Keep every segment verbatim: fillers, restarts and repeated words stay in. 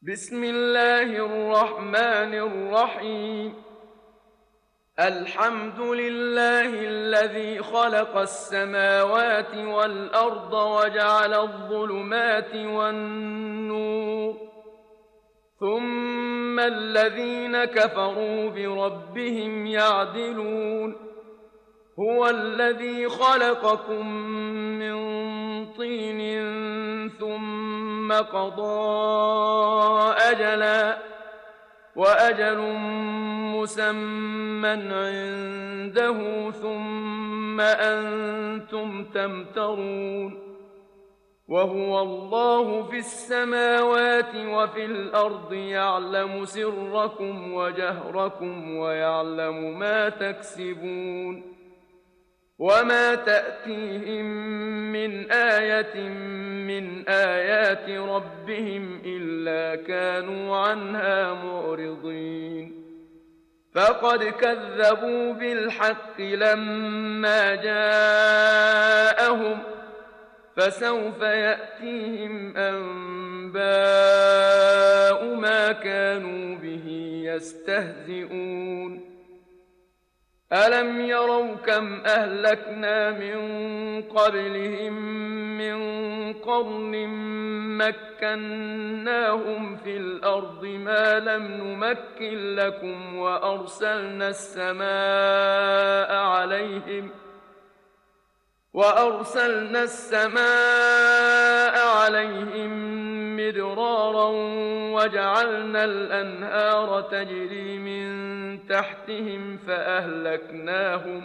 بسم الله الرحمن الرحيم. الحمد لله الذي خلق السماوات والأرض وجعل الظلمات والنور، ثم الذين كفروا بربهم يعدلون. هو الذي خلقكم من طين ثم قضى أجلا وأجل مسمى عنده ثم أنتم تمترون. وهو الله في السماوات وفي الأرض يعلم سركم وجهركم ويعلم ما تكسبون. وما تأتيهم من آية من آيات ربهم إلا كانوا عنها معرضين. فقد كذبوا بالحق لما جاءهم، فسوف يأتيهم أنباء ما كانوا به يستهزئون. ألم يروا كم أهلكنا من قبلهم من قرن مكناهم في الأرض ما لم نمكن لكم وأرسلنا السماء عليهم وأرسلنا السماء عليهم مدرارا وجعلنا الأنهار تجري من تحتهم فأهلكناهم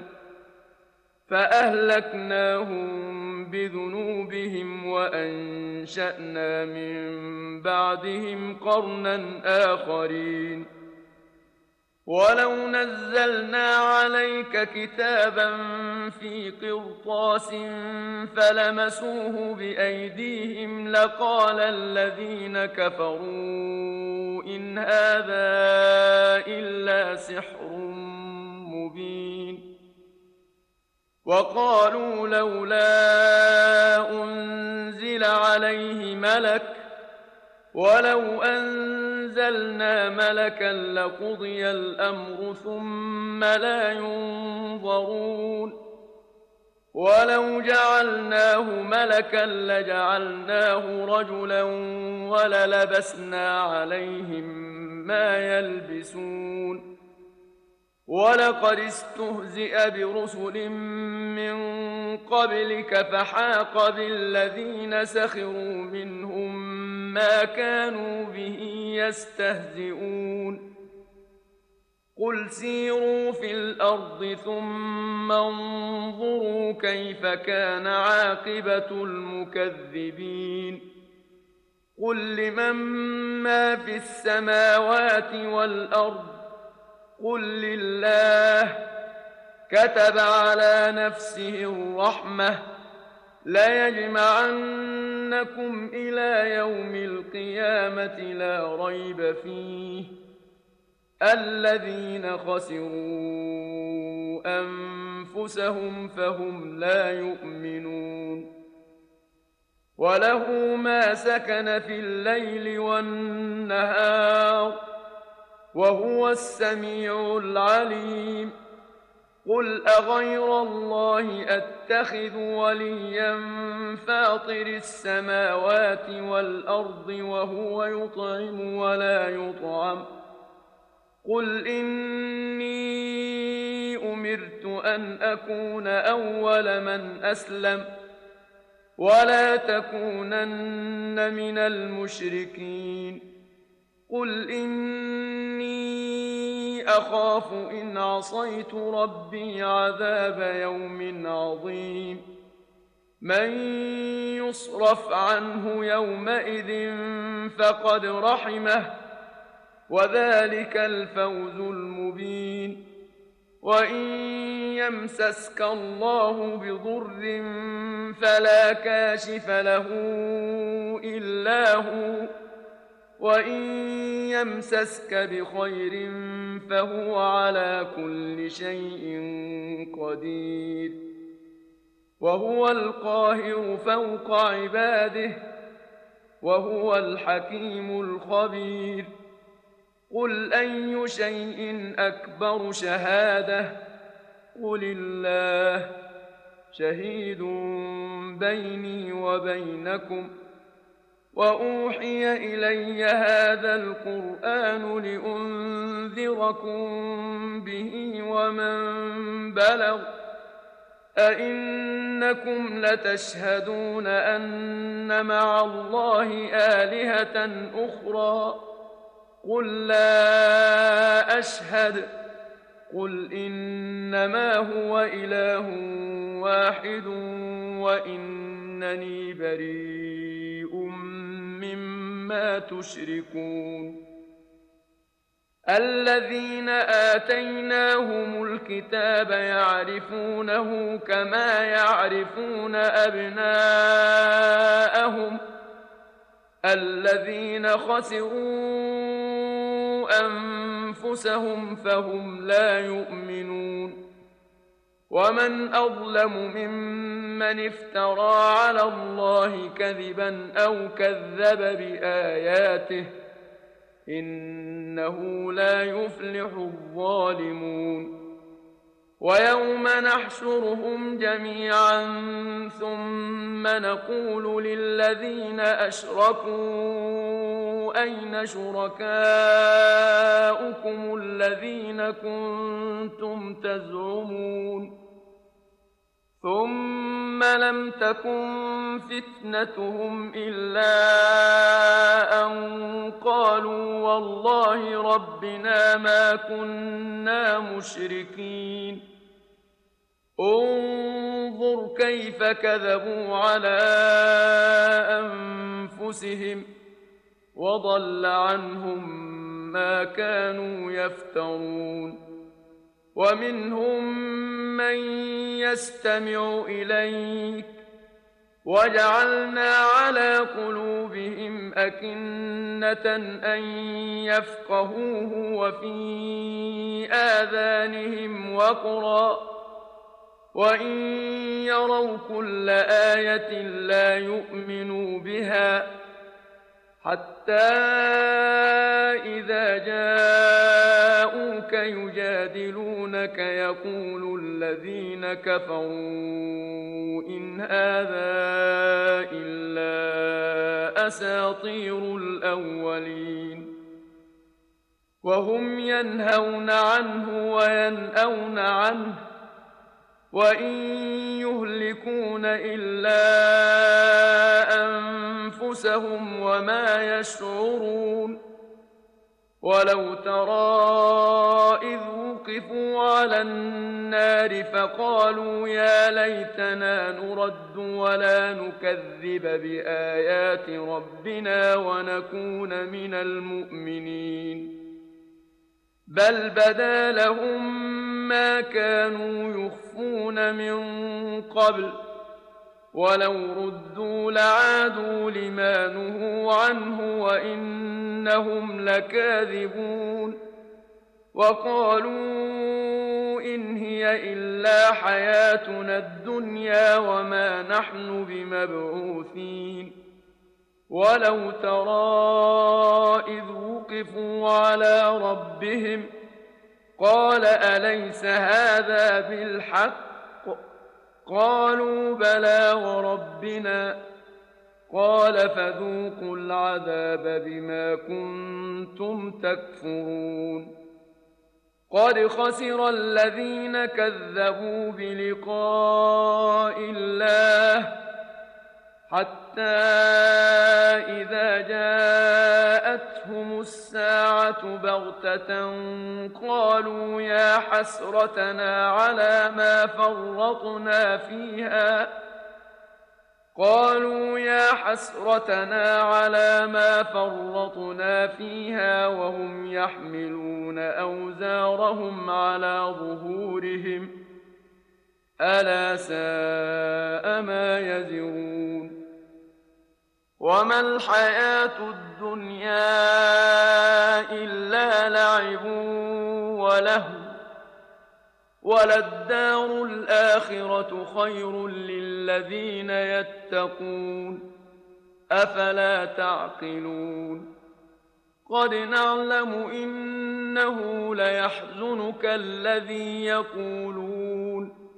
فأهلكناهم بذنوبهم وأنشأنا من بعدهم قرنا آخرين. ولو نزلنا عليك كتابا في قرطاس فلمسوه بأيديهم لقال الذين كفروا إن هذا إلا سحر مبين. وقالوا لولا أنزل عليه ملك ولو أنزلنا ملكا لقضي الأمر ثم لا ينظرون. ولو جعلناه ملكا لجعلناه رجلا وللبسنا عليهم ما يلبسون. ولقد استهزئ برسل من قبلك فحاق بالذين سخروا منهم ما كانوا به يستهزئون. قل سيروا في الأرض ثم انظروا كيف كان عاقبة المكذبين. قل لمن ما في السماوات والأرض قل لله. كتب على نفسه الرحمة ليجمعنكم إلى يوم القيامة لا ريب فيه الذين خسروا أنفسهم فهم لا يؤمنون. وله ما سكن في الليل والنهار وهو السميع العليم. قل أغير الله أتخذ وليا فاطر السماوات والأرض وهو يطعم ولا يطعم. قل إني أمرت أن أكون أول من أسلم ولا تكونن من المشركين. قل إني أخاف إن عصيت ربي عذاب يوم عظيم. من يصرف عنه يومئذ فقد رحمه وذلك الفوز المبين. وإن يمسسك الله بضر فلا كاشف له إلا هو، وإن يمسسك بخير فهو على كل شيء قدير. وهو القاهر فوق عباده وهو الحكيم الخبير. قل أي شيء أكبر شهادة؟ قل الله شهيد بيني وبينكم. وأوحي إلي هذا القرآن لأنذركم به ومن بلغ. أئنكم لتشهدون أن مع الله آلهة أخرى؟ قل لا أشهد. قل إنما هو إله واحد وإنني بريء مما تشركون. الذين آتيناهم الكتاب يعرفونه كما يعرفون أبناءهم الذين خسروا أنفسهم فهم لا يؤمنون. ومن أظلم ممن افترى على الله كذبا أو كذب بآياته إنه لا يفلح الظالمون. ويوم نحشرهم جميعا ثم نقول للذين أشركوا أين شركاؤكم الذين كنتم تزعمون ثم لم تكن فتنتهم إلا أن قالوا والله ربنا ما كنا مشركين. انظر كيف كذبوا على أنفسهم وضل عنهم ما كانوا يفترون. ومنهم من يستمع إليك وجعلنا على قلوبهم أكنة أن يفقهوه وفي آذانهم وقرا وإن يروا كل آية لا يؤمنوا بها حتى إذا جاءوك يجادلونك يقول الذين كفروا إن هذا إلا أساطير الأولين. وهم ينهون عنه وينأون عنه وإن يهلكون إلا أنفسهم وما يشعرون. ولو ترى إذ وقفوا على النار فقالوا يا ليتنا نرد ولا نكذب بآيات ربنا ونكون من المؤمنين. بل بدا لهم ما كانوا يخفون من قبل ولو ردوا لعادوا لما نهوا عنه وإنهم لكاذبون. وقالوا إن هي إلا حياتنا الدنيا وما نحن بمبعوثين. ولو ترى إذ وقفوا على ربهم قال أليس هذا بالحق؟ قالوا بلى وربنا. قال فذوقوا العذاب بما كنتم تكفرون. قد خسر الذين كذبوا بلقاء الله حتى إذا جاءتهم الساعة بغتة قالوا يا حسرتنا على ما فرطنا فيها قالوا يا حسرتنا على ما فرطنا فيها وهم يحملون أوزارهم على ظهورهم ألا ساء ما يزرون. وما الحياة الدنيا إلا لعب ولهو وللدار الآخرة خير للذين يتقون أفلا تعقلون قد نعلم إنه ليحزنك الذي يقولون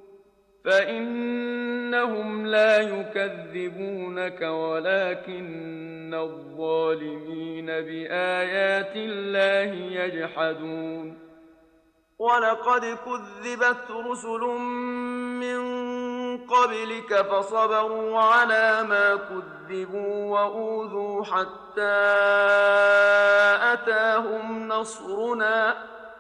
فإنهم لا يكذبونك ولكن الظالمين بآيات الله يجحدون ولقد كذبت رسل من قبلك فصبروا على ما كذبوا وأوذوا حتى أتاهم نصرنا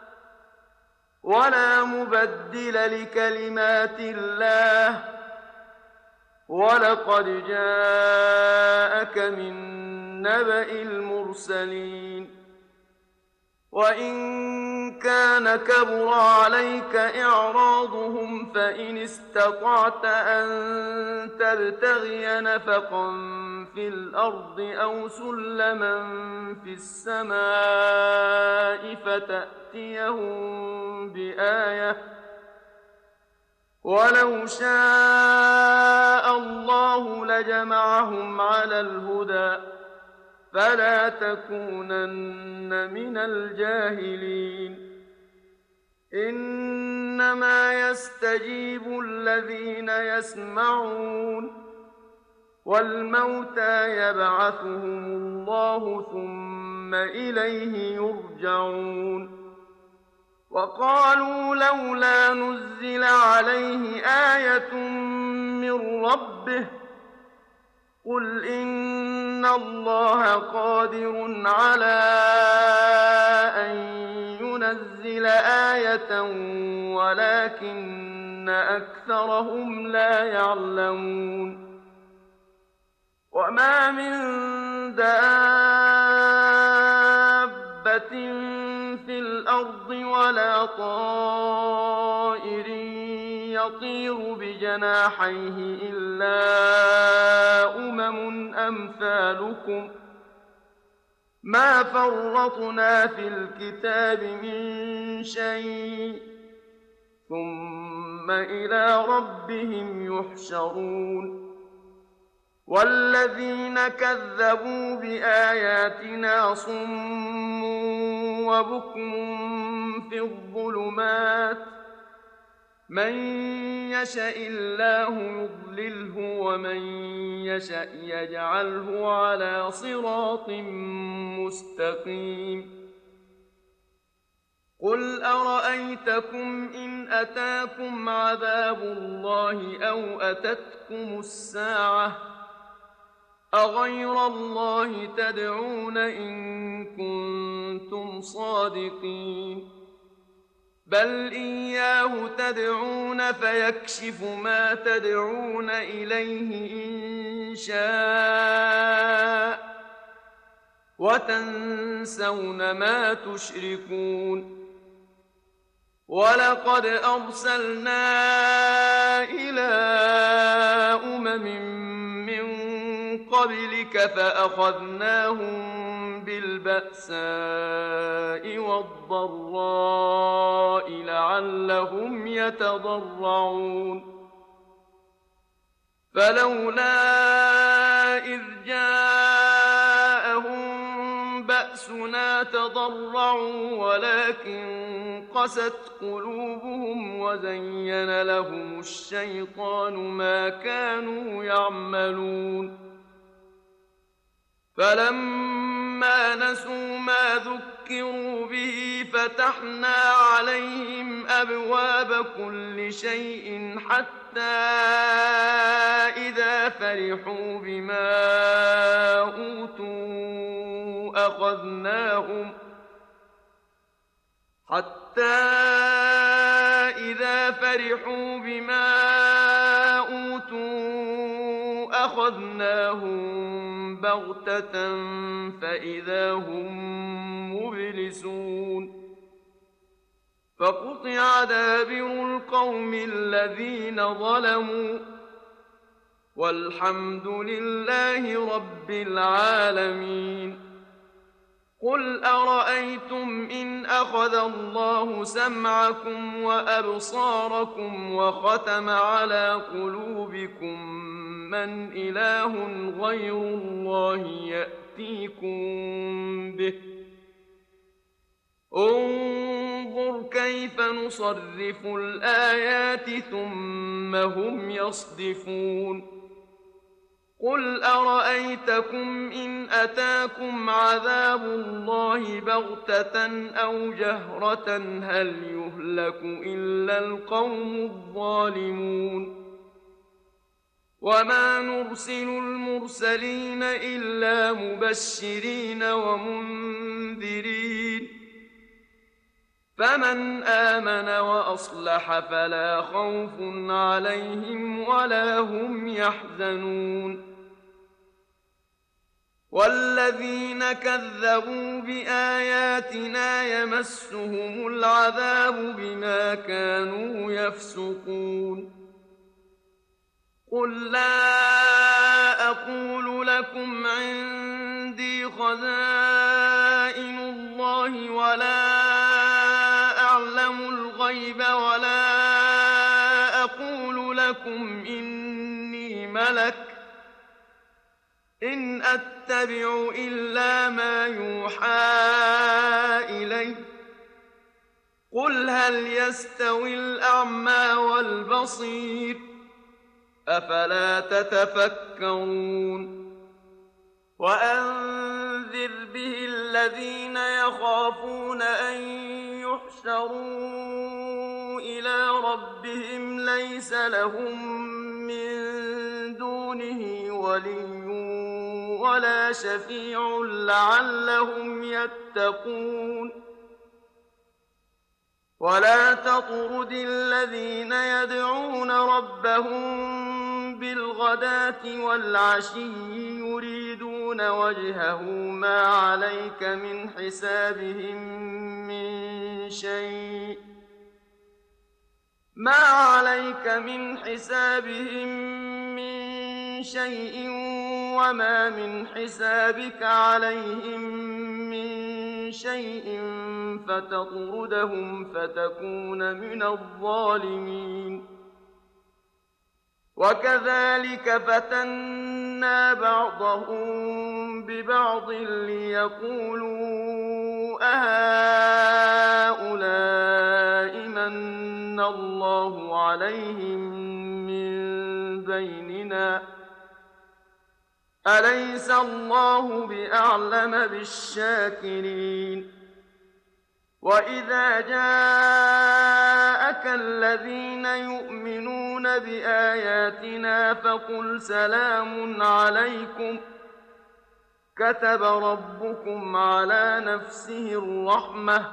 ولا مبدل لكلمات الله ولقد جاءك من نبأ المرسلين وإن كان كبر عليك إعراضهم فإن استطعت أن تبتغي نفقا في الأرض أو سلما في السماء فتأتيهم بآية ولو شاء الله لجمعهم على الهدى فلا تكونن من الجاهلين إنما يستجيب الذين يسمعون والموتى يبعثهم الله ثم إليه يرجعون وقالوا لولا نزل عليه آية من ربه قل إن الله قادر على أن ينزل آية ولكن أكثرهم لا يعلمون وما من دابة في الأرض ولا طائر يطير بجناحيه إلا أمم أمثالكم ما فرطنا في الكتاب من شيء ثم إلى ربهم يحشرون والذين كذبوا بآياتنا صم وبكم في الظلمات من يشاء الله يضلله ومن يشاء يجعله على صراط مستقيم قل أرأيتكم إن أتاكم عذاب الله أو أتتكم الساعة أغير الله تدعون إن كنتم صادقين بل إياه تدعون فيكشف ما تدعون إليه إن شاء وتنسون ما تشركون ولقد أرسلنا إلى أمم من قبلك فأخذناهم بالبأساء والضراء لعلهم يتضرعون فلولا إذ جاءهم بأسنا تضرعوا ولكن قست قلوبهم وزين لهم الشيطان ما كانوا يعملون فلما نسوا ما ذكروا به فتحنا عليهم أبواب كل شيء حتى إذا فرحوا بما أوتوا أخذناهم حتى إذا فرحوا بما أوتوا أخذناهم بغتة فإذا هم مبلسون فقطع دابر القوم الذين ظلموا والحمد لله رب العالمين قل أرأيتم إن أخذ الله سمعكم وأبصاركم وختم على قلوبكم من إله غير الله يأتيكم به انظر كيف نصرف الآيات ثم هم يصدفون قل أرأيتكم إن أتاكم عذاب الله بغتة أو جهرة هل يهلك إلا القوم الظالمون وما نرسل المرسلين إلا مبشرين ومنذرين فمن آمن وأصلح فلا خوف عليهم ولا هم يحزنون والذين كذبوا بآياتنا يمسهم العذاب بما كانوا يفسقون قل لا أقول لكم عندي خزائن الله ولا أعلم الغيب ولا أقول لكم إني ملك إن أتبع إلا ما يوحى إلي قل هل يستوي الأعمى والبصير أفلا تتفكرون وأنذر به الذين يخافون أن يحشروا إلى ربهم ليس لهم من دونه ولي ولا شفيع لعلهم يتقون ولا تطرد الذين يدعون ربهم بالغداة والعشي يريدون وجهه ما عليك من حسابهم من شيء ما عليك من حسابهم من شيء وما من حسابك عليهم من شيء فتطردهم فتكون من الظالمين وكذلك فتنا بعضهم ببعض ليقولوا أهؤلاء من الله عليهم من بيننا أليس الله بأعلم بالشاكرين وإذا جاءك الذين يؤمنون بآياتنا فقل سلام عليكم كتب ربكم على نفسه الرحمة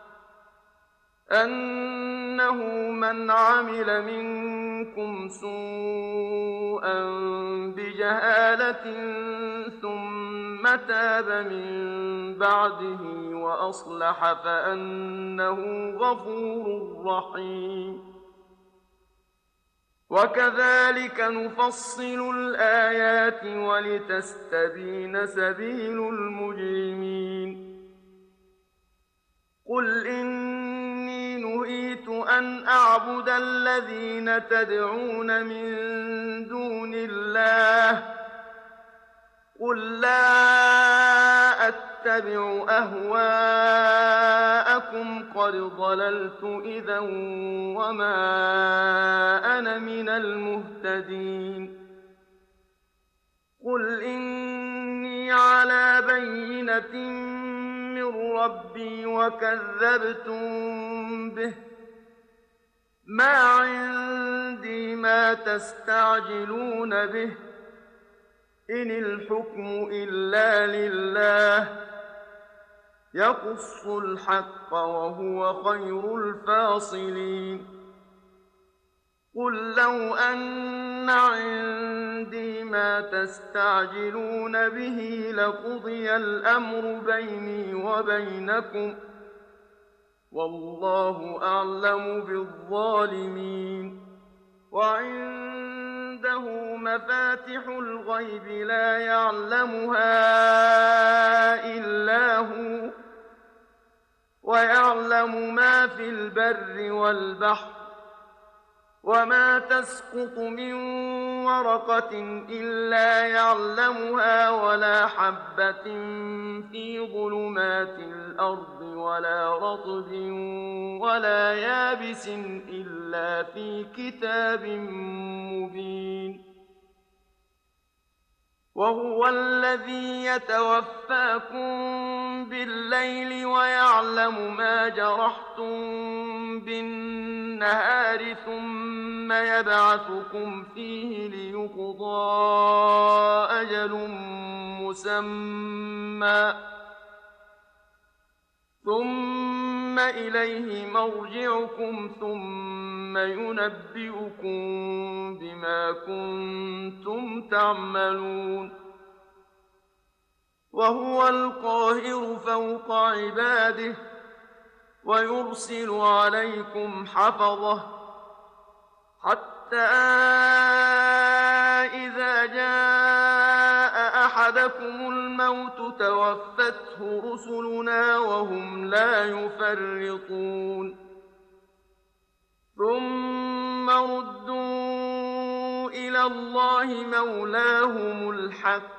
أنه من عمل منكم سوءا بجهالة ثم تاب من بعده وأصلح فأنه غفور رحيم وكذلك نفصل الآيات ولتستبين سبيل المجرمين قل إني نهيت أن أعبد الذين تدعون من دون الله قل لا أتبع أهواءكم قد ضللت إذا وما أنا من المهتدين قل إني على بينة من ربي وكذبتم به ما عندي ما تستعجلون به إن الحكم إلا لله يقص الحق وهو خير الفاصلين قل لو أن عندي ما تستعجلون به لقضي الأمر بيني وبينكم والله أعلم بالظالمين وعنده مفاتح الغيب لا يعلمها إلا هو ويعلم ما في البر والبحر وما تسقط من ورقة إلا يعلمها ولا حبة في ظلمات الأرض ولا رطب ولا يابس إلا في كتاب مبين. وهو الذي يتوفاكم بالليل ويعلم ما جرحتم بالنهار ثم يبعثكم فيه ليقضى أجل مسمى ثم إليه مرجعكم ثم ينبئكم بما كنتم تعملون. وهو القاهر فوق عباده ويرسل عليكم حفظه حتى إذا جاء أحدكم الموت توفته رسلنا وهم لا يفرطون ثم ردوا إلى الله مولاهم الحق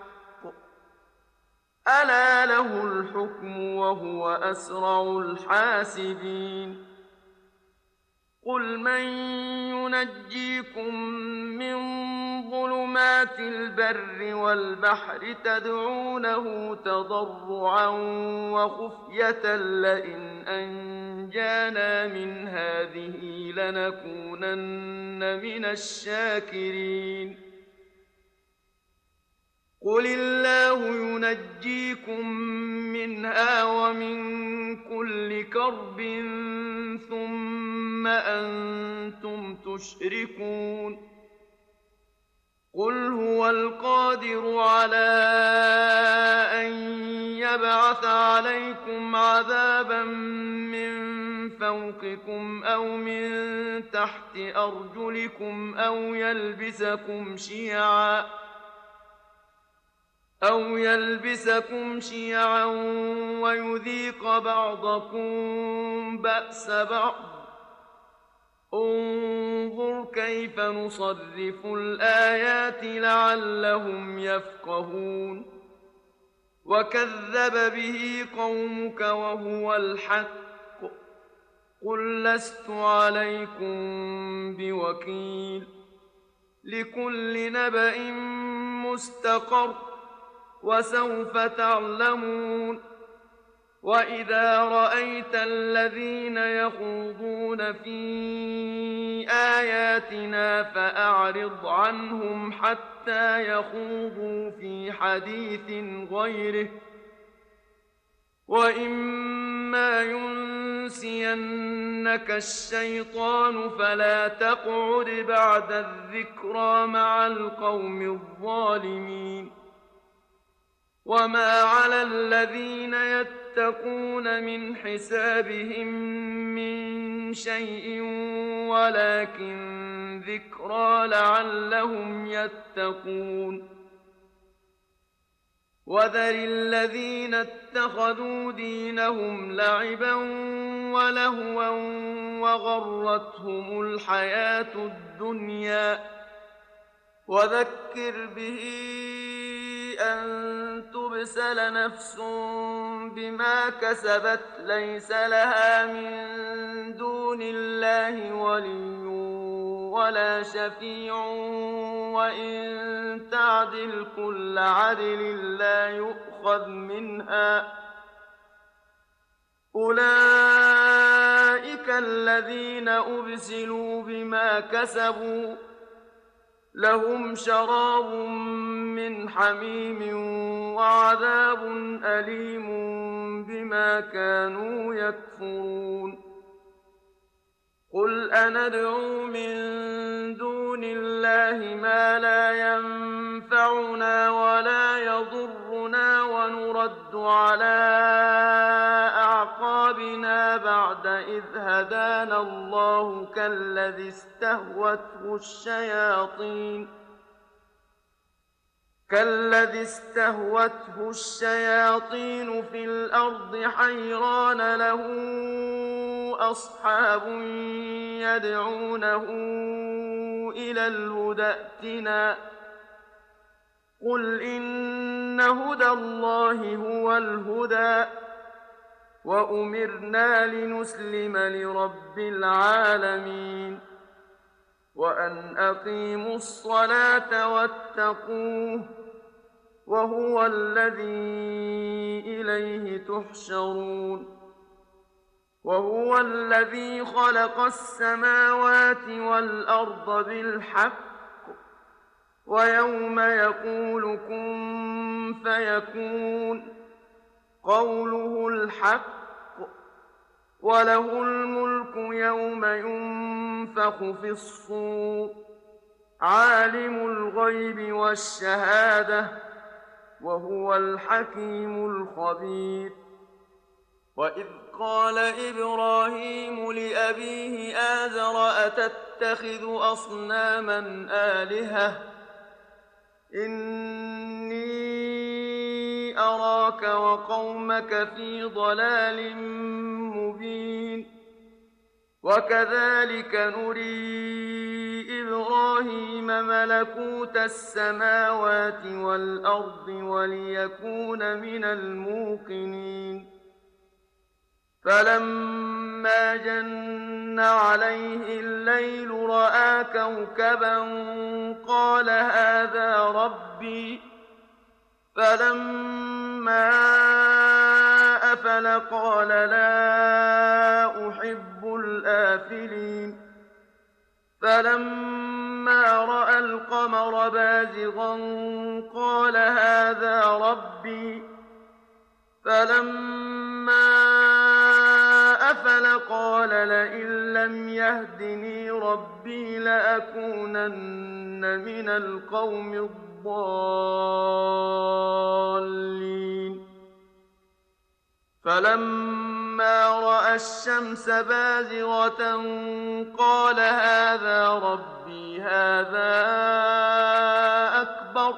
ألا له الحكم وهو أسرع الحاسبين. قل من ينجيكم من ظلمات البر والبحر تدعونه تضرعا وخفية لئن أنجانا من هذه لنكونن من الشاكرين. قل الله ينجيكم منها ومن كل كرب ثم أنتم تشركون. قل هو القادر على أن يبعث عليكم عذابا من فوقكم أو من تحت أرجلكم أو يلبسكم شيعا أو يلبسكم شيعا ويذيق بعضكم بأس بعض. انظر كيف نصرف الآيات لعلهم يفقهون. وكذب به قومك وهو الحق قل لست عليكم بوكيل. لكل نبأ مستقر وسوف تعلمون. وإذا رأيت الذين يخوضون في آياتنا فأعرض عنهم حتى يخوضوا في حديث غيره وإما ينسينك الشيطان فلا تقعد بعد الذكرى مع القوم الظالمين. وما على الذين يتقون من حسابهم من شيء ولكن ذكرى لعلهم يتقون. وذر الذين اتخذوا دينهم لعبا ولهوا وغرتهم الحياة الدنيا وذكر به أن تبسل نفس بما كسبت ليس لها من دون الله ولي ولا شفيع وإن تعدل كل عدل لا يؤخذ منها. أولئك الذين أبسلوا بما كسبوا لهم شراب من حميم وعذاب أليم بما كانوا يكفرون. قل أندعو من دون الله ما لا ينفعنا ولا يضرنا ونرد على أعقابنا بعد إذ هدانا الله كالذي استهوته الشياطين كالذي استهوته الشياطين في الأرض حيران له أصحاب يدعونه إلى الهدى ائتنا قل إن هدى الله هو الهدى وأمرنا لنسلم لرب العالمين وأن أقيموا الصلاة واتقوه وهو الذي إليه تحشرون وهو الذي خلق السماوات والأرض بالحق ويوم يقول كن فيكون قوله الحق وله الملك يوم ينفخ في الصور عالم الغيب والشهادة وهو الحكيم الخبير وإذ قال إبراهيم لأبيه آزر أتتخذ أصناما آلهة إني أراك وقومك في ضلال مبين وكذلك نري إبراهيم ملكوت السماوات والأرض وليكون من الموقنين فلما جن عليه الليل رأى كوكبا قال هذا ربي فلما أفل قال لا أحب الآفلين فلما رأى القمر بازغا قال هذا ربي فلما أفل قال لئن لم يهدني ربي لأكونن من القوم الضالين فلما رأى الشمس بازغة قال هذا ربي هذا أكبر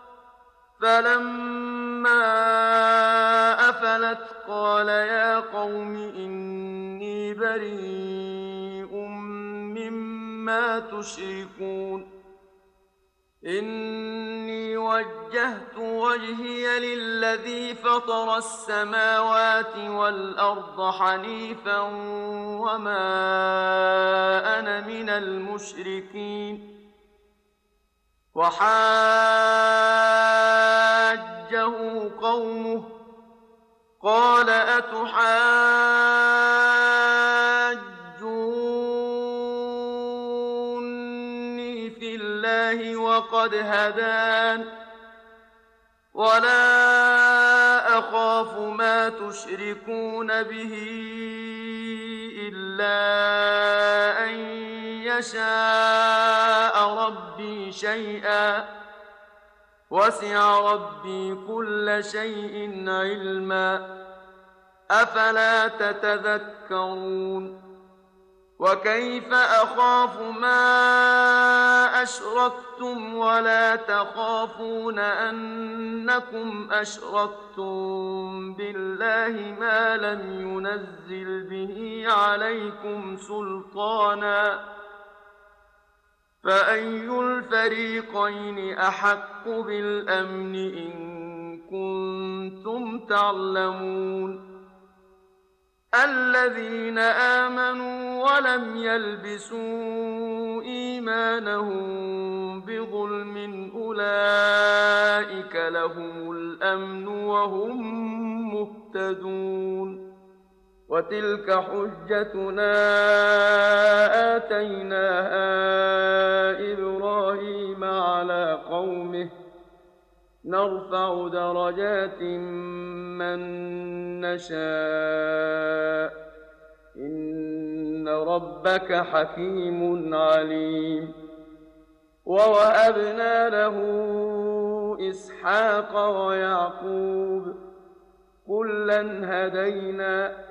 فلما أفلت قال يا قوم إني بريء مما تشركون إني وجهت وجهي للذي فطر السماوات والأرض حنيفا وما أنا من المشركين وحاجه قومه قال أتحاجوني في الله وقد هدان ولا أخاف ما تشركون به إلا أن يشاء ربي شيئا وسع ربي كل شيء علما أفلا تتذكرون وكيف أخاف ما أشركتم ولا تخافون أنكم أشركتم بالله ما لم ينزل به عليكم سلطانا فأي الفريقين أحق بالأمن إن كنتم تعلمون الذين آمنوا ولم يلبسوا إيمانهم بظلم أولئك لهم الأمن وهم مهتدون وتلك حجتنا آتيناها إبراهيم على قومه نرفع درجات من نشاء إن ربك حكيم عليم ووهبنا له إسحاق ويعقوب كلا هدينا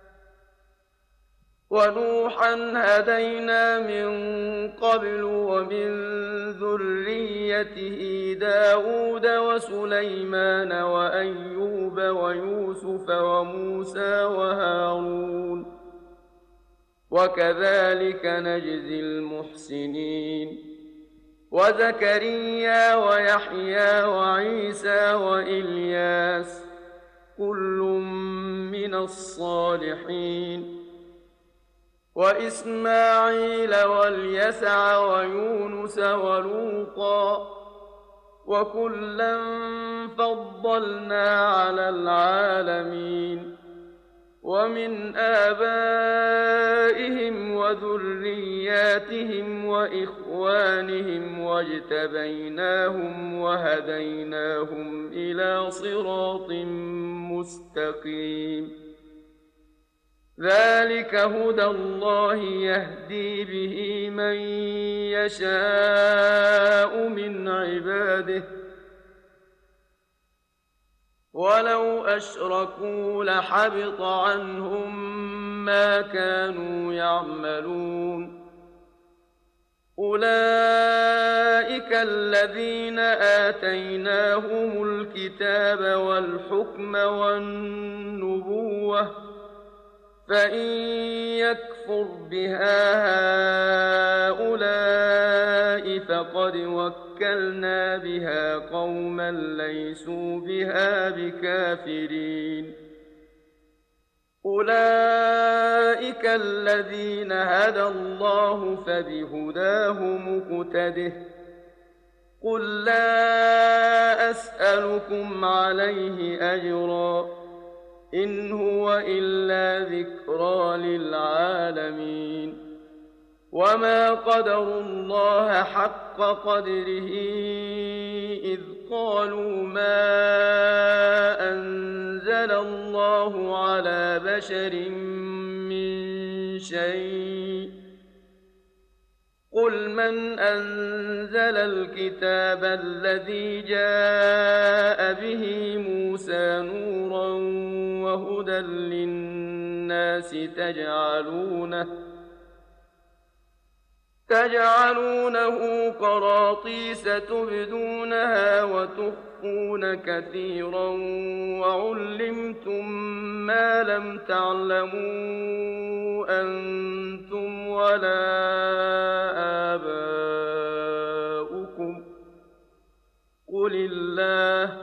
ونوحا هدينا من قبل ومن ذريته داود وسليمان وأيوب ويوسف وموسى وهارون وكذلك نجزي المحسنين. وزكريا ويحيى وعيسى وإلياس كل من الصالحين. وإسماعيل واليسع ويونس ولوطا وكلا فضلنا على العالمين. ومن آبائهم وذرياتهم وإخوانهم واجتبيناهم وهديناهم إلى صراط مستقيم. ذلك هدى الله يهدي به من يشاء من عباده ولو أشركوا لحبط عنهم ما كانوا يعملون. أولئك الذين آتيناهم الكتاب والحكم والنبوة فإن يكفر بها هؤلاء فقد وكلنا بها قوما ليسوا بها بكافرين. أولئك الذين هدى الله فبهداه مقتده. قل لا أسألكم عليه أجرا إن هو إلا ذكرى للعالمين. وما قدروا الله حق قدره إذ قالوا ما أنزل الله على بشر من شيء. قل من أنزل الكتاب الذي جاء به موسى نورا وهدى للناس تجعلونه تجعلونه قراطيس تبدونها وتخفون كثيرا وعلمتم ما لم تعلموا أنتم ولا آباؤكم قل الله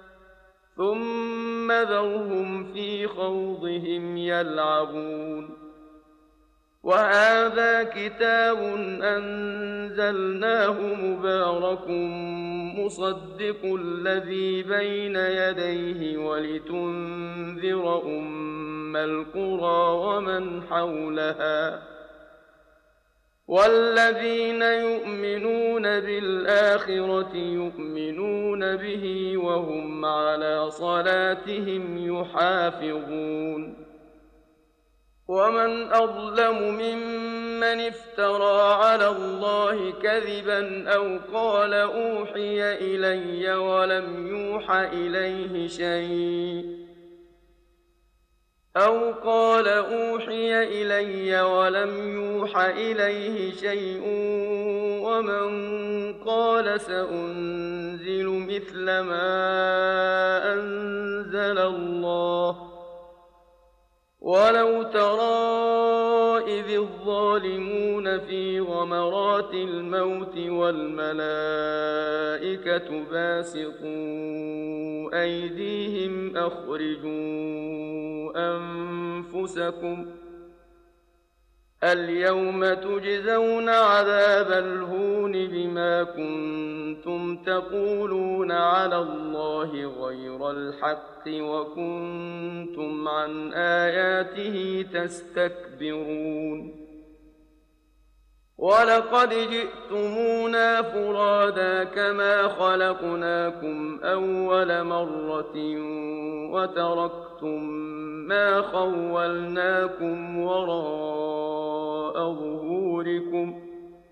ثم ذرهم في خوضهم يلعبون. وهذا كتاب أنزلناه مبارك مصدق الذي بين يديه ولتنذر أم القرى ومن حولها والذين يؤمنون بالآخرة يؤمنون به وهم على صلاتهم يحافظون. ومن أظلم ممن افترى على الله كذبا أو قال أوحي إلي ولم يوح إليه شيء أو قال أوحي إلي ولم يوح إليه شيء ومن قال سأنزل مثل ما أنزل الله. ولو ترى إذ الظالمون في غمرات الموت والملائكة باسطوا أيديهم أخرجوا أنفسكم اليوم تجزون عذاب الهون بما كنتم تقولون على الله غير الحق وكنتم عن آياته تستكبرون. ولقد جئتمونا فرادا كما خلقناكم أول مرة وتركتم ما خولناكم وراء ظهوركم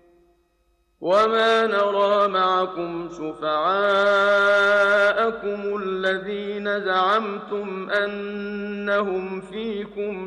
وما نرى معكم شفعاءكم الذين زعمتم أنهم فيكم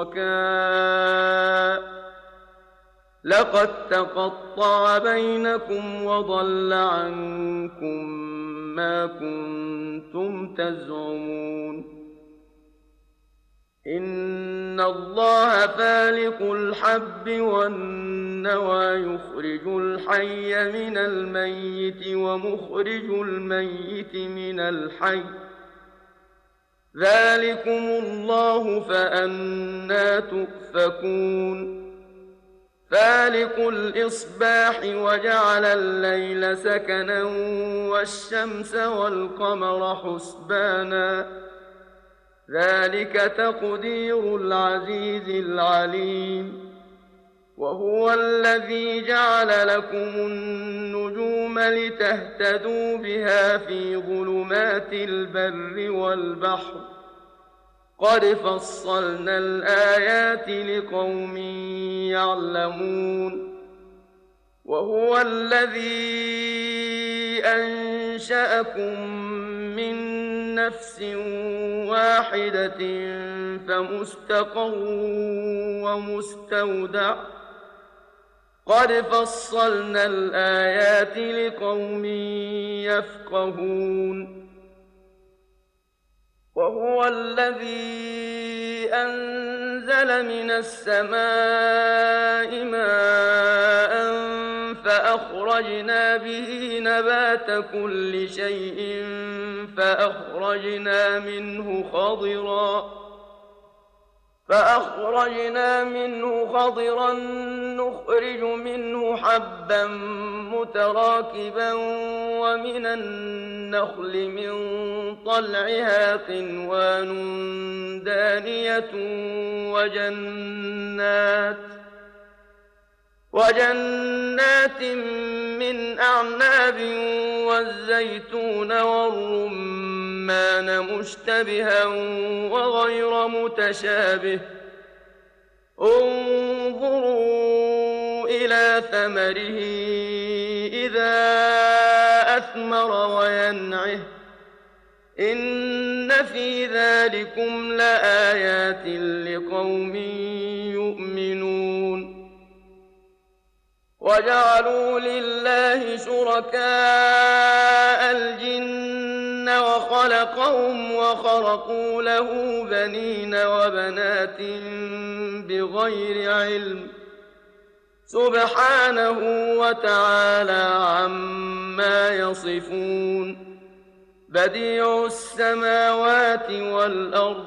شركاء لقد تقطع بينكم وضل عنكم ما كنتم تزعمون. إن إن الله فالق الحب والنوى يخرج الحي من الميت ومخرج الميت من الحي ذلكم الله فأنى تؤفكون فالق الإصباح وجعل الليل سكنا والشمس والقمر حسبانا ذلك تقدير العزيز العليم وهو الذي جعل لكم النجوم لتهتدوا بها في ظلمات البر والبحر قد فصلنا الآيات لقوم يعلمون وهو الذي أنشأكم من نفس واحدة فمستقر ومستودع قد فصلنا الآيات لقوم يفقهون وهو الذي أنزل من السماء ماء فأخرجنا به نبات كل شيء فأخرجنا منه خضرا فأخرجنا منه خضرا نخرج منه حبا متراكبا ومن النخل من طلعها قنوان دانية وجنات وجنات من أعناب والزيتون والرمان مشتبها وغير متشابه انظروا إلى ثمره إذا أثمر وينعه إن في ذلكم لآيات لقوم يؤمنون وجعلوا لله شركاء الجن وخلقهم وخرقوا له بنين وبنات بغير علم سبحانه وتعالى عما يصفون بديع السماوات والأرض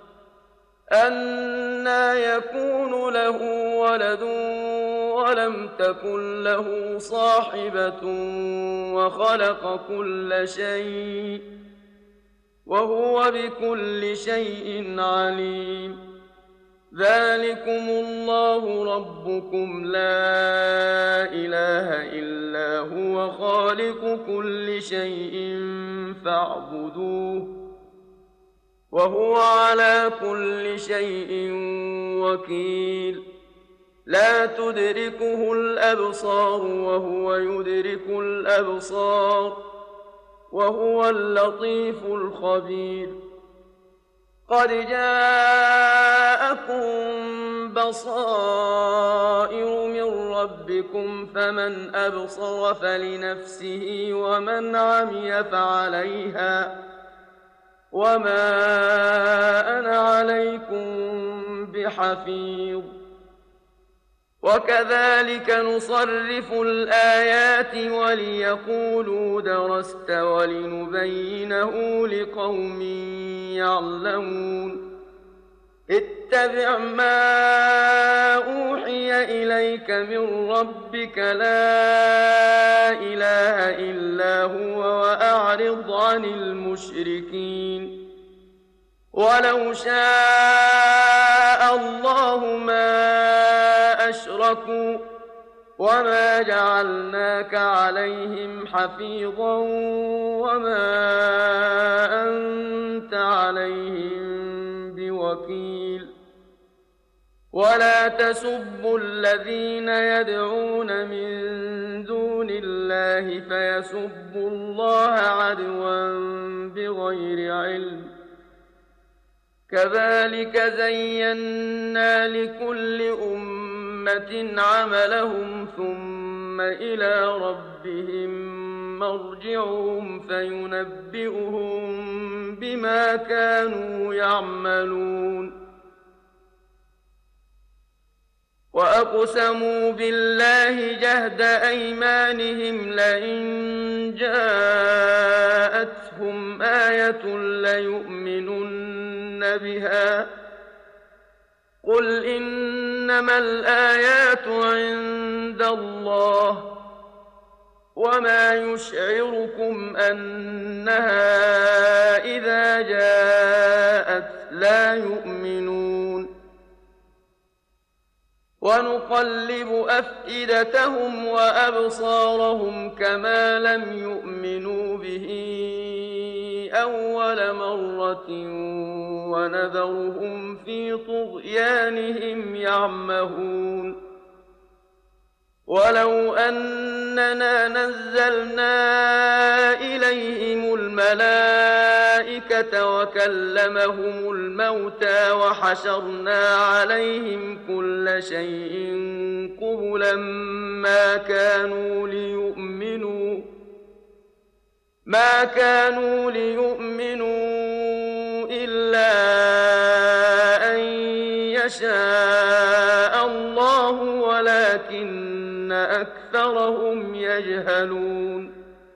أنى يكون له ولد ولم تكن له صاحبة وخلق كل شيء وهو بكل شيء عليم ذلكم الله ربكم لا إله إلا هو خالق كل شيء فاعبدوه وهو على كل شيء وكيل لا تدركه الأبصار وهو يدرك الأبصار وهو اللطيف الخبير قد جاءكم بصائر من ربكم فمن أبصر فلنفسه ومن عمي فعليها وما أنا عليكم بحفيظ وكذلك نصرف الآيات وليقولوا درست ولنبينه لقوم يعلمون اتبع ما أوحي إليك من ربك لا إله إلا هو وأعرض عن المشركين ولو شاء الله ما أشركوا وما جعلناك عليهم حفيظا وما أنت عليهم بوكيل ولا تسبوا الذين يدعون من دون الله فيسبوا الله عدوا بغير علم كذلك زينا لكل أمة عملهم ثم إلى ربهم مرجعهم فينبئهم بما كانوا يعملون وأقسموا بالله جهد أيمانهم لئن جاءتهم آية ليؤمنن بها قل إنما الآيات عند الله وما يشعركم أنها إذا جاءت لا يؤمنون ونقلب أفئدتهم وأبصارهم كما لم يؤمنوا به أول مرة ونذرهم في طغيانهم يعمهون ولو أننا نزلنا إليهم الملائكة وكلمهم الموتى وحشرنا عليهم كل شيء قبلا ما كانوا ليؤمنوا ما كانوا ليؤمنوا إلا أن يشاء الله ولكن أكثرهم يجهلون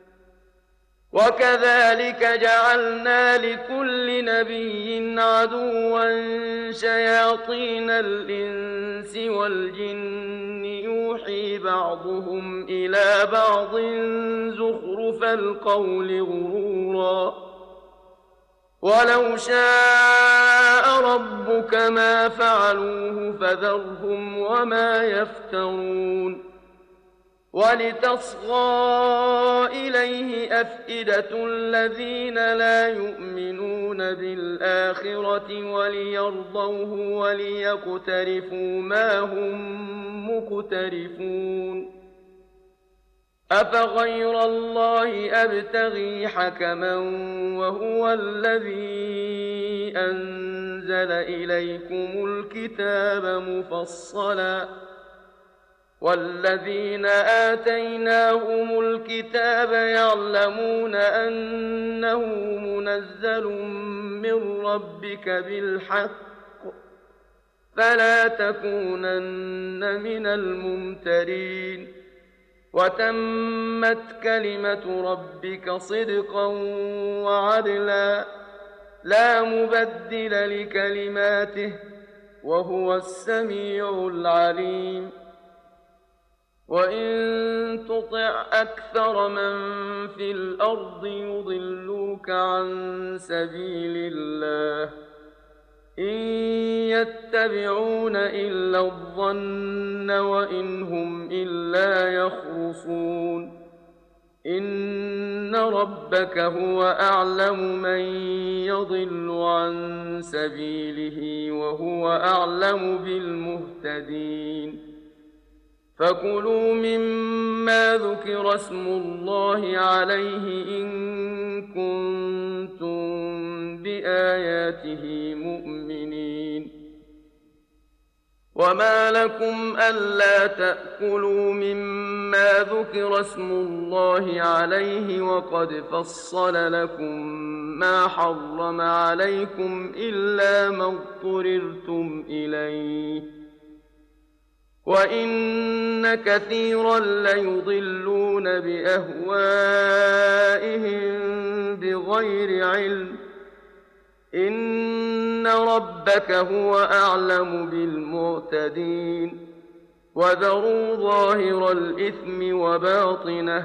وكذلك جعلنا لكل نبي عدوا شياطين الإنس والجن يوحي بعضهم إلى بعض زخرف القول غرورا ولو شاء ربك ما فعلوه فذرهم وما يفترون ولتصغى إليه أفئدة الذين لا يؤمنون بالآخرة وليرضوه وليقترفوا ما هم مقترفون أفغير الله أبتغي حكما وهو الذي أنزل إليكم الكتاب مفصلا والذين آتيناهم الكتاب يعلمون أنه منزل من ربك بالحق فلا تكونن من الممترين وتمت كلمة ربك صدقا وعدلا لا مبدل لكلماته وهو السميع العليم وإن تطع أكثر من في الأرض يضلوك عن سبيل الله إن يتبعون إلا الظن وإن هم إلا يخرصون إن ربك هو أعلم من يضل عن سبيله وهو أعلم بالمهتدين فكلوا مما ذكر اسم الله عليه إن كنتم بآياته مؤمنين وما لكم ألا تأكلوا مما ذكر اسم الله عليه وقد فصل لكم ما حرم عليكم إلا ما اضطررتم إليه وإن كثيرا ليضلون بأهوائهم بغير علم إن ربك هو أعلم بالمعتدين وذروا ظاهر الإثم وباطنه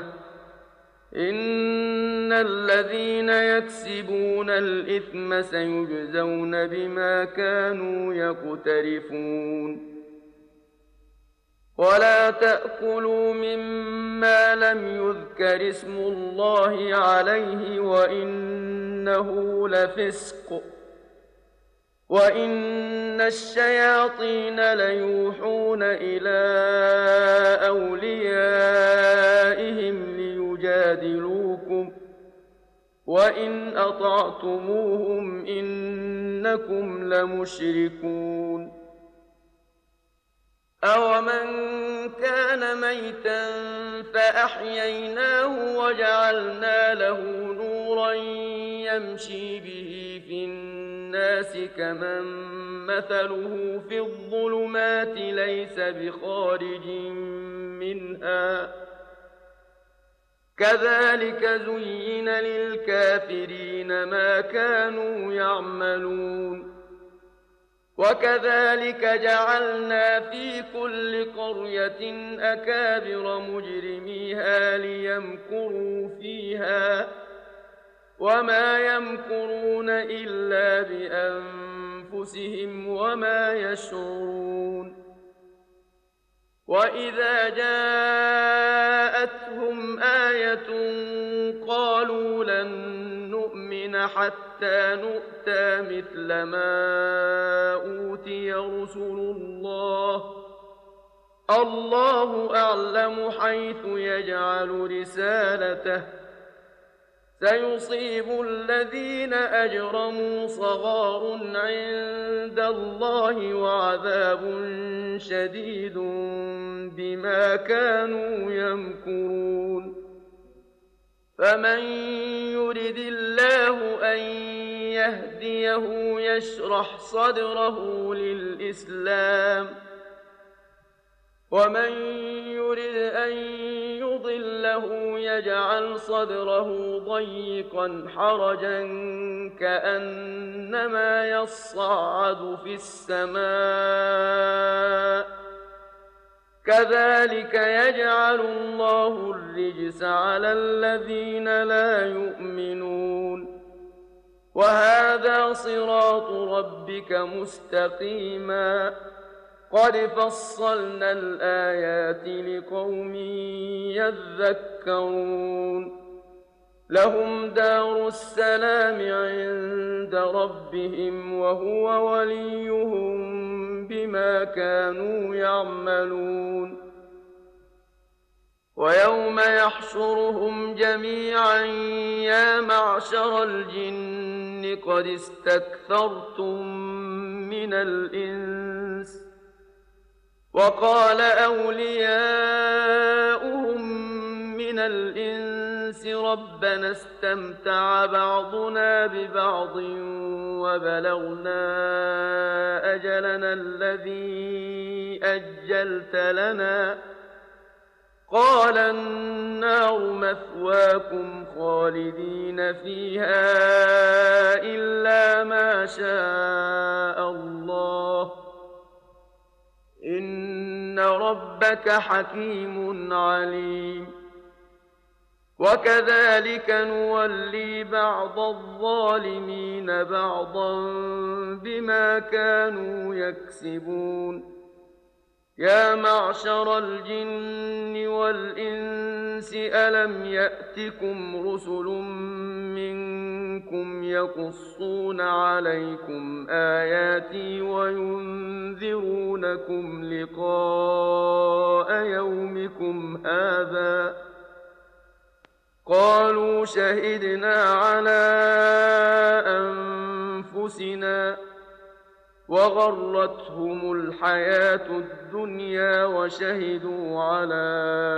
إن الذين يكسبون الإثم سيجزون بما كانوا يقترفون ولا تأكلوا مما لم يذكر اسم الله عليه وإنه لفسق وإن الشياطين ليوحون إلى أوليائهم ليجادلوكم وإن أطعتموهم إنكم لمشركون أَوَمَنْ كَانَ مَيْتًا فَأَحْيَيْنَاهُ وَجَعَلْنَا لَهُ نُورًا يَمْشِي بِهِ فِي النَّاسِ كَمَن مَّثَلُهُ فِي الظُّلُمَاتِ لَيْسَ بِخَارِجٍ مِّنْهَا ۚ كَذَٰلِكَ زُيِّنَ لِلْكَافِرِينَ مَا كَانُوا يَعْمَلُونَ وَكَذَٰلِكَ جَعَلْنَا فِي كُلِّ قَرْيَةٍ أَكَابِرَ مُجْرِمِيهَا لِيَمْكُرُوا فِيهَا ۖ وَمَا يَمْكُرُونَ إِلَّا بِأَنفُسِهِمْ وَمَا يَشْعُرُونَ وَإِذَا جَاءَتْهُمْ آيَةٌ قَالُوا لَن نُّؤْمِنَ حَتَّىٰ نُؤْتَىٰ مِثْلَ مَا أُوتِيَ رُسُلُ اللَّهِ ۖ اللَّهُ أَعْلَمُ حَيْثُ يَجْعَلُ رِسَالَتَهُ ۗ سَيُصِيبُ الَّذِينَ أَجْرَمُوا صَغَارٌ عِندَ اللَّهِ وَعَذَابٌ شَدِيدٌ بِمَا كَانُوا يَمْكُرُونَ فَمَن يُرِدِ اللَّهُ أَن يَهْدِيَهُ يَشْرَحْ صَدْرَهُ لِلْإِسْلَامِ ۖ وَمَن يُرِدْ أَن يُضِلَّهُ يَجْعَلْ صَدْرَهُ ضَيِّقًا حَرَجًا كَأَنَّمَا يَصَّعَّدُ فِي السَّمَاءِ ۚ كَذَٰلِكَ يَجْعَلُ اللَّهُ الرِّجْسَ عَلَى الَّذِينَ لَا يُؤْمِنُونَ وَهَٰذَا صِرَاطُ رَبِّكَ مُسْتَقِيمًا ۗ قَدْ فَصَّلْنَا الْآيَاتِ لِقَوْمٍ يَذَّكَّرُونَ لَهُمْ دَارُ السَّلَامِ عِندَ رَبِّهِمْ ۖ وَهُوَ وَلِيُّهُم بِمَا كَانُوا يَعْمَلُونَ وَيَوْمَ يَحْشُرُهُمْ جَمِيعًا يَا مَعْشَرَ الْجِنِّ قَدِ اسْتَكْثَرْتُم مِّنَ الْإِنسِ ۖ وَقَالَ أَوْلِيَاؤُهُم مِّنَ الْإِنسِ رَبَّنَا اسْتَمْتَعَ بَعْضُنَا بِبَعْضٍ وَبَلَغْنَا أَجَلَنَا الَّذِي أَجَّلْتَ لَنَا ۚ قَالَ النَّارُ مَثْوَاكُمْ خَالِدِينَ فِيهَا إِلَّا مَا شَاءَ اللَّهُ ۗ إِنَّ رَبَّكَ حَكِيمٌ عَلِيمٌ وَكَذَٰلِكَ نُوَلِّي بَعْضَ الظَّالِمِينَ بَعْضًا بِمَا كَانُوا يَكْسِبُونَ يَا مَعْشَرَ الْجِنِّ وَالْإِنسِ أَلَمْ يَأْتِكُمْ رُسُلٌ مِّنكُمْ يَقُصُّونَ عَلَيْكُمْ آيَاتِي وَيُنذِرُونَكُمْ لِقَاءَ يَوْمِكُمْ هَٰذَا ۚ قَالُوا شَهِدْنَا عَلَىٰ أَنفُسِنَا ۖ وَغَرَّتْهُمُ الْحَيَاةُ الدُّنْيَا وَشَهِدُوا عَلَىٰ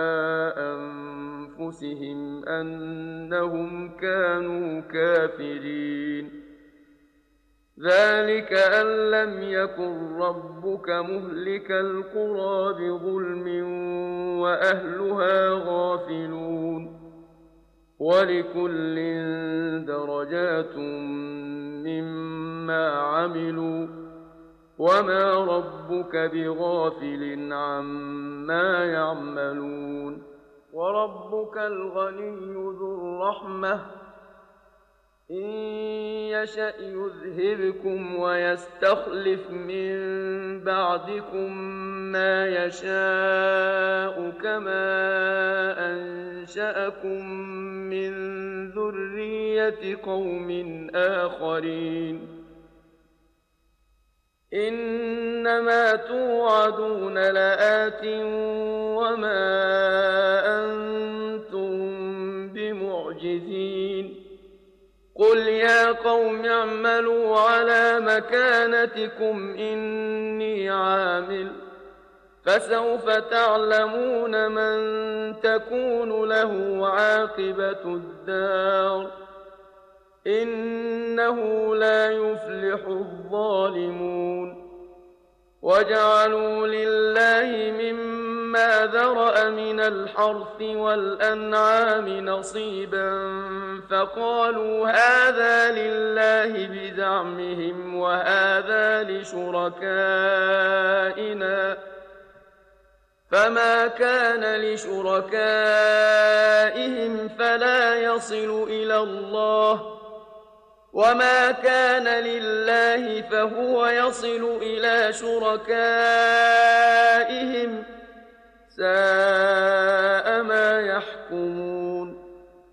أَنفُسِهِمْ أَنَّهُمْ كَانُوا كَافِرِينَ ذَٰلِكَ أَن لَّمْ يَكُن رَّبُّكَ مُهْلِكَ الْقُرَىٰ بِظُلْمٍ وَأَهْلُهَا غَافِلُونَ وَلِكُلٍّ دَرَجَاتٌ مِّمَّا عَمِلُوا ۚ وَمَا رَبُّكَ بِغَافِلٍ عَمَّا يَعْمَلُونَ وَرَبُّكَ الْغَنِيُّ ذُو الرَّحْمَةِ ۚ إِن يَشَأْ يُذْهِبْكُمْ وَيَسْتَخْلِفْ مِن بَعْدِكُم مَّا يَشَاءُ كَمَا أَنشَأَكُم مِّن ذُرِّيَّةِ قَوْمٍ آخَرِينَ إِنَّمَا تُوعَدُونَ لَآتٍ وَمَا أَنتُم بِمُعْجِزِينَ قُلْ يَا قَوْمِ اعْمَلُوا عَلَىٰ مَكَانَتِكُمْ إِنِّي عَامِلٌ ۖ فسوف تعلمون من تكون له عاقبة الدار إنه لا يفلح الظالمون وجعلوا لله مما ذرأ من الحرث والأنعام نصيبا فقالوا هذا لله بزعمهم وهذا لشركائنا فما كان لشركائهم فلا يصل إلى الله وما كان لله فهو يصل إلى شركائهم ساء ما يحكمون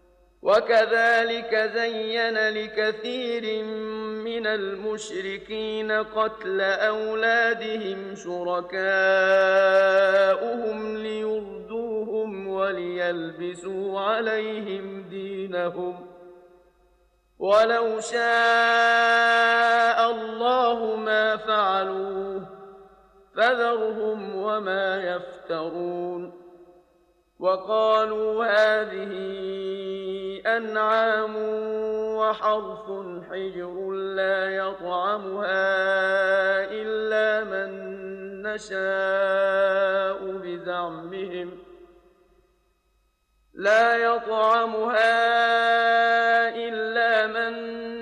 وكذلك زين لكثير من المشركين قتل أولادهم شركاؤهم ليردوهم وليلبسوا عليهم دينهم ولو شاء الله ما فعلوه فذرهم وما يفترون وقالوا هذه أنعام وحرث حجر لا يطعمها إلا من نشاء بزعمهم لا يطعمها إلا من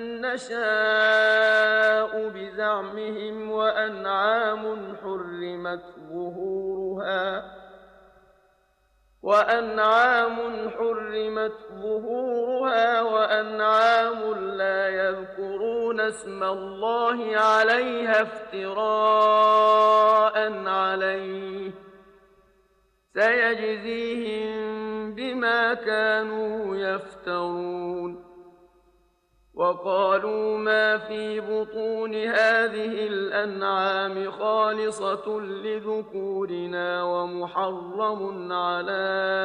نشاء بزعمهم وأنعام حرمت ظهورها وأنعام حرمت ظهورها وأنعام لا يذكرون اسم الله عليها افتراء عليه سيجزيهم بما كانوا يفترون وقالوا ما في بطون هذه الأنعام خالصة لذكورنا ومحرم على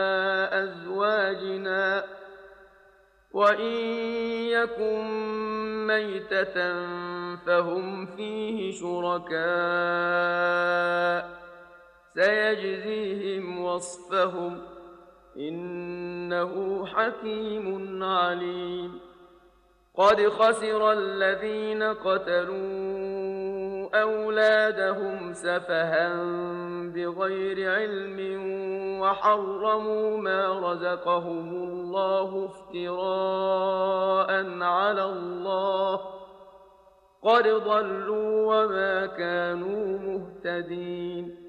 أزواجنا وإن يكن ميتة فهم فيه شركاء سيجزيهم وصفهم إنه حكيم عليم قد خسر الذين قتلوا أولادهم سفها بغير علم وحرموا ما رزقهم الله افتراء على الله قد ضلوا وما كانوا مهتدين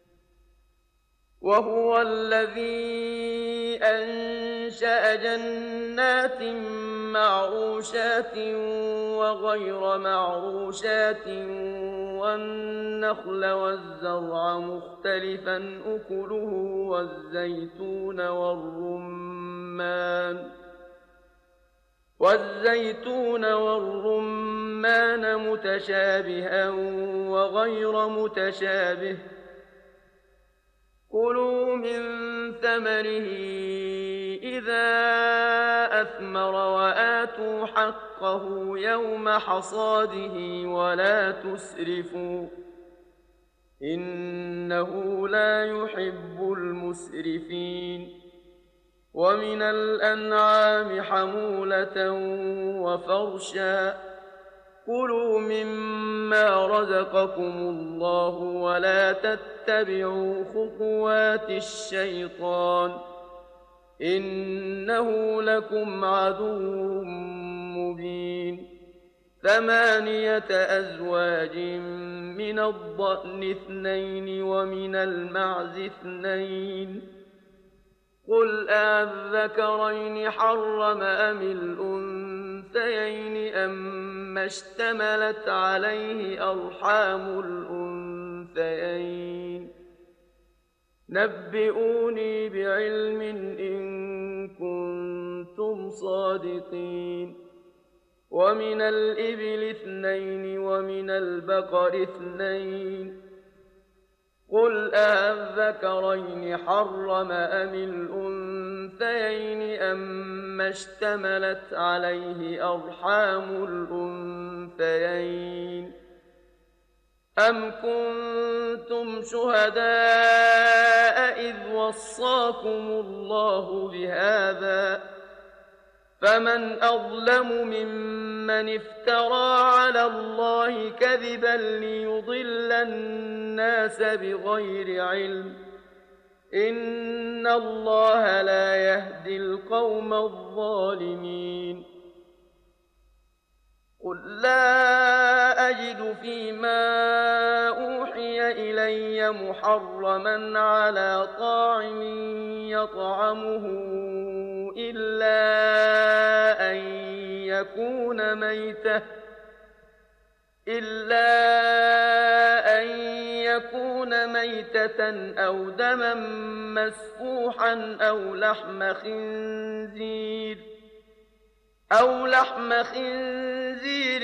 وهو الذي أنشأ جنات معروشات وغير معروشات والنخل والزرع مختلفا أكله والزيتون والرمان والزيتون والرمان متشابها وغير متشابه كلوا من ثمره إذا أثمر وآتوا حقه يوم حصاده ولا تسرفوا إنه لا يحب المسرفين ومن الأنعام حمولة وفرشا كلوا مما رزقكم الله ولا تتبعوا خطوات الشيطان إنه لكم عدو مبين ثمانية أزواج من الضأن اثنين ومن المعز اثنين قل أذكرين حرم أم الأنثيين أما اشتملت عليه أرحام الأنثيين نبئوني بعلم إن كنتم صادقين ومن الإبل اثنين ومن البقر اثنين قل أذكرين حرم أم الأنثيين أما اشتملت عليه أرحام الأنثيين أم كنتم شهداء إذ وصاكم الله بهذا فمن أظلم ممن افترى على الله كذبا ليضل الناس بغير علم إن الله لا يهدي القوم الظالمين قل لا أجد فيما أوحي إلي محرما على طاعم يطعمه إلا أن يكون ميتة إلا أن يكون ميتة أو دما مسفوحا أو لحم خنزير أو لحم خنزير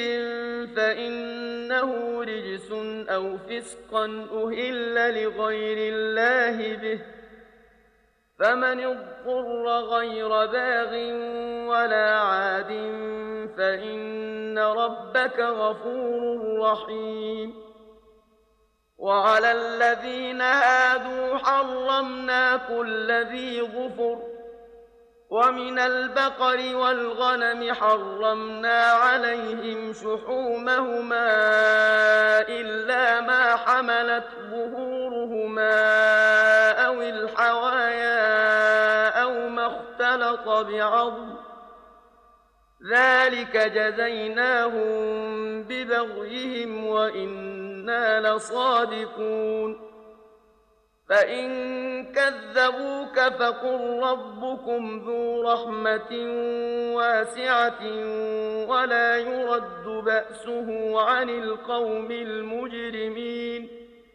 فإنه رجس أو فسقا أهل لغير الله به فمن اضطر غير باغ ولا عاد فإن ربك غفور رحيم وعلى الذين هادوا حرمنا كل ذي ظفر ومن البقر والغنم حرمنا عليهم شحومهما إلا ما حملت ظهورهما أو الحوايا أو ما اختلط بعظم ذلك جزيناهم ببغيهم وإنا لصادقون فإن كذبوك فقل ربكم ذو رحمة واسعة ولا يرد بأسه عن القوم المجرمين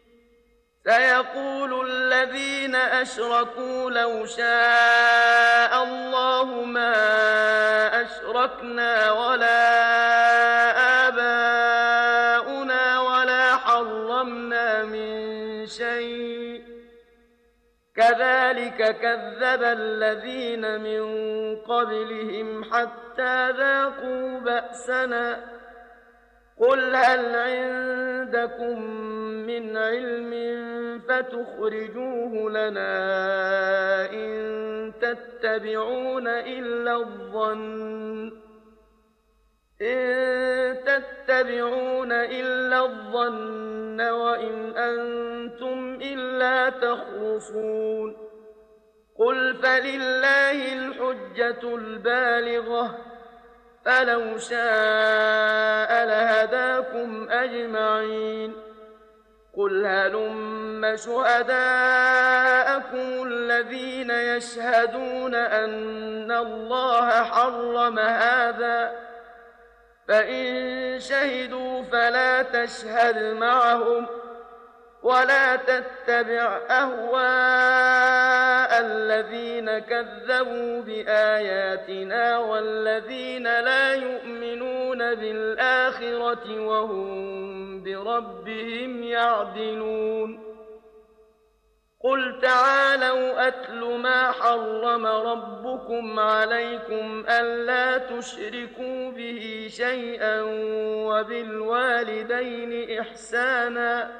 سيقول الذين أشركوا لو شاء الله ما أشركنا ولا آباؤنا ولا حرمنا من شيء كذلك كذب الذين من قبلهم حتى ذاقوا بأسنا قل هل عندكم من علم فتخرجوه لنا إن تتبعون إلا الظن إن تتبعون إلا الظن وإن أنتم إلا تخرصون قل فلله الحجة البالغة فلو شاء لهداكم أجمعين قل هلم شهداءكم الذين يشهدون أن الله حرم هذا فإن شهدوا فلا تشهد معهم ولا تتبع أهواء الذين كذبوا بآياتنا والذين لا يؤمنون بالآخرة وهم بربهم يعدلون قل تعالوا أتل ما حرم ربكم عليكم ألا تشركوا به شيئا وبالوالدين إحسانا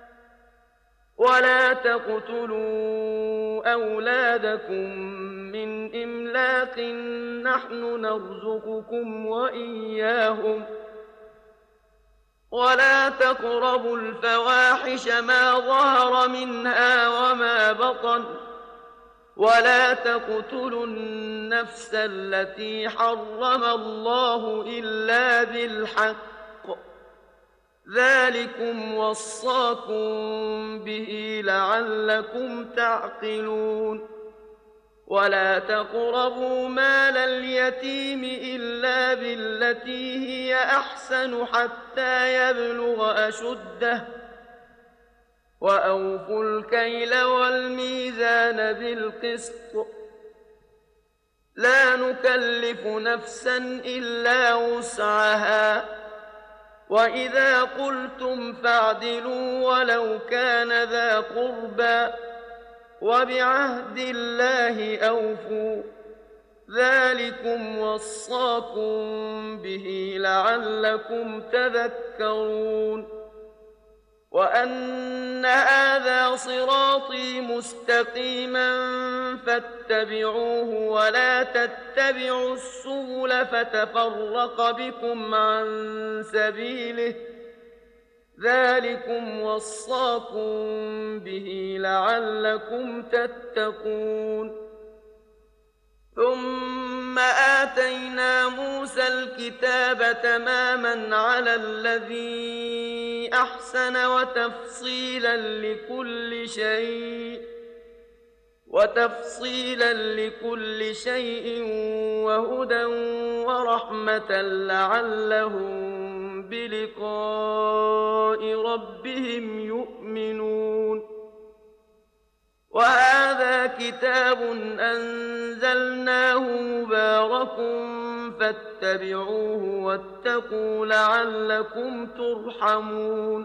ولا تقتلوا أولادكم من إملاق نحن نرزقكم وإياهم ولا تقربوا الفواحش ما ظهر منها وما بطن ولا تقتلوا النفس التي حرم الله إلا بالحق ذلكم وصاكم به لعلكم تعقلون ولا تقربوا مال اليتيم إلا بالتي هي أحسن حتى يبلغ أشده وأوفوا الكيل والميزان بالقسط لا نكلف نفسا إلا وسعها وإذا قلتم فاعدلوا ولو كان ذا قربى وبعهد الله أوفوا ذلكم وصاكم به لعلكم تذكرون وأن هذا صراطي مستقيما فاتبعوه ولا تتبعوا السبل فتفرق بكم عن سبيله ذلكم وصاكم به لعلكم تتقون. ثم آتينا موسى الكتاب تماما على الذي أحسن وتفصيلا لكل شيء وتفصيلا لكل شيء وهدى ورحمة لعلهم بلقاء ربهم يؤمنون. وهذا كتاب أنزلناه مبارك فاتبعوه واتقوا لعلكم ترحمون.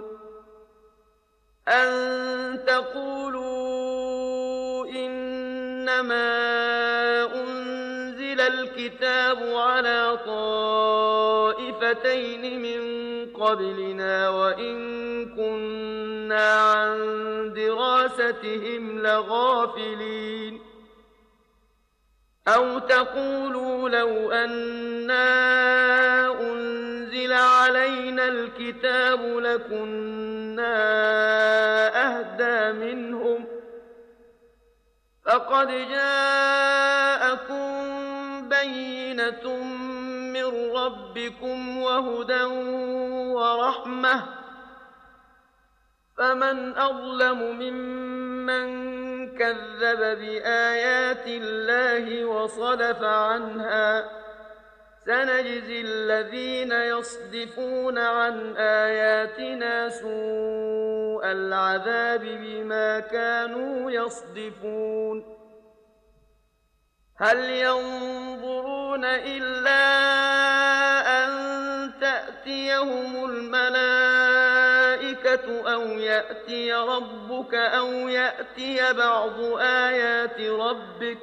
أن تقولوا إنما أنزل الكتاب على طائفتين من قبلنا وإن كنا عن دراستهم لغافلين. أو تقولوا لو أنا أنزل علينا الكتاب لكنا أهدى منهم فقد جاءكم بينة من ربكم وهدى ورحمة فمن أظلم ممن كذب بآيات الله وصدف عنها سنجزي الذين يصدفون عن آياتنا سوء العذاب بما كانوا يصدفون. هل ينظرون إلا أن تأتيهم الملائكة أو يأتي ربك أو يأتي بعض آيات ربك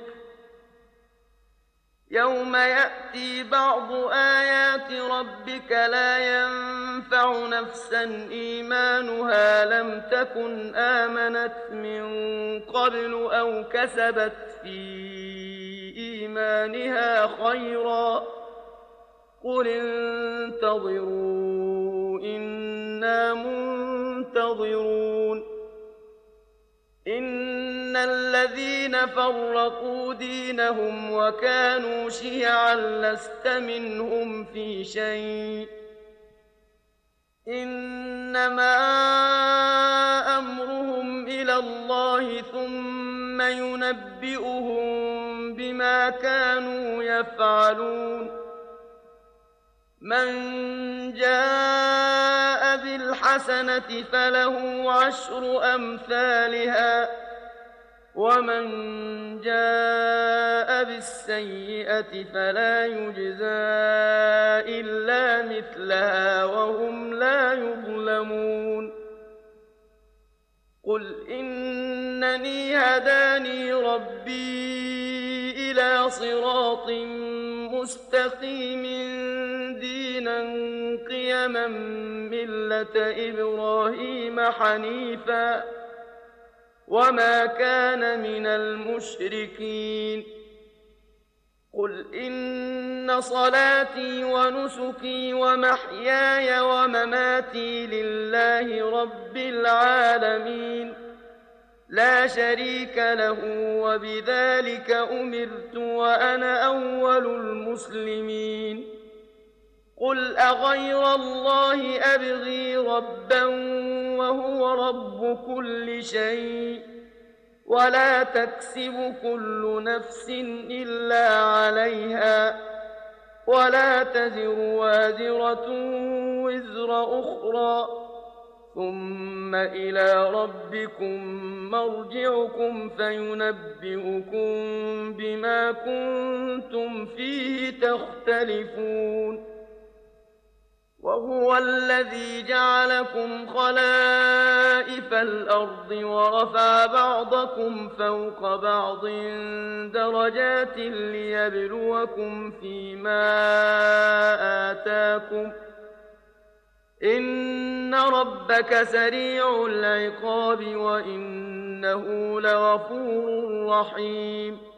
يوم يأتي بعض آيات ربك لا ينفع نفسا إيمانها لم تكن آمنت من قبل أو كسبت في إيمانها خيرا قل انتظروا إنا منتظرون. إن الذين فرقوا دينهم وكانوا شيعا لست منهم في شيء إنما أمرهم إلى الله ثم ينبئهم بما كانوا يفعلون. من جاء بالحسنة فله عشر أمثالها ومن جاء بالسيئة فلا يجزى إلا مثلها وهم لا يظلمون. قل إنني هداني ربي إلى صراط مستقيم دينا قيما ملة إبراهيم حنيفا وما كان من المشركين. قل إن صلاتي ونسكي ومحياي ومماتي لله رب العالمين لا شريك له وبذلك أمرت وأنا أول المسلمين. قل أغير الله أبغي ربا وهو رب كل شيء ولا تكسب كل نفس إلا عليها ولا تزر وازرة وزر أخرى ثم إلى ربكم مرجعكم فينبئكم بما كنتم فيه تختلفون. وهو الذي جعلكم خلائف الأرض ورفع بعضكم فوق بعض درجات ليبلوكم فيما آتاكم إن إن ربك سريع العقاب وإنه لغفور رحيم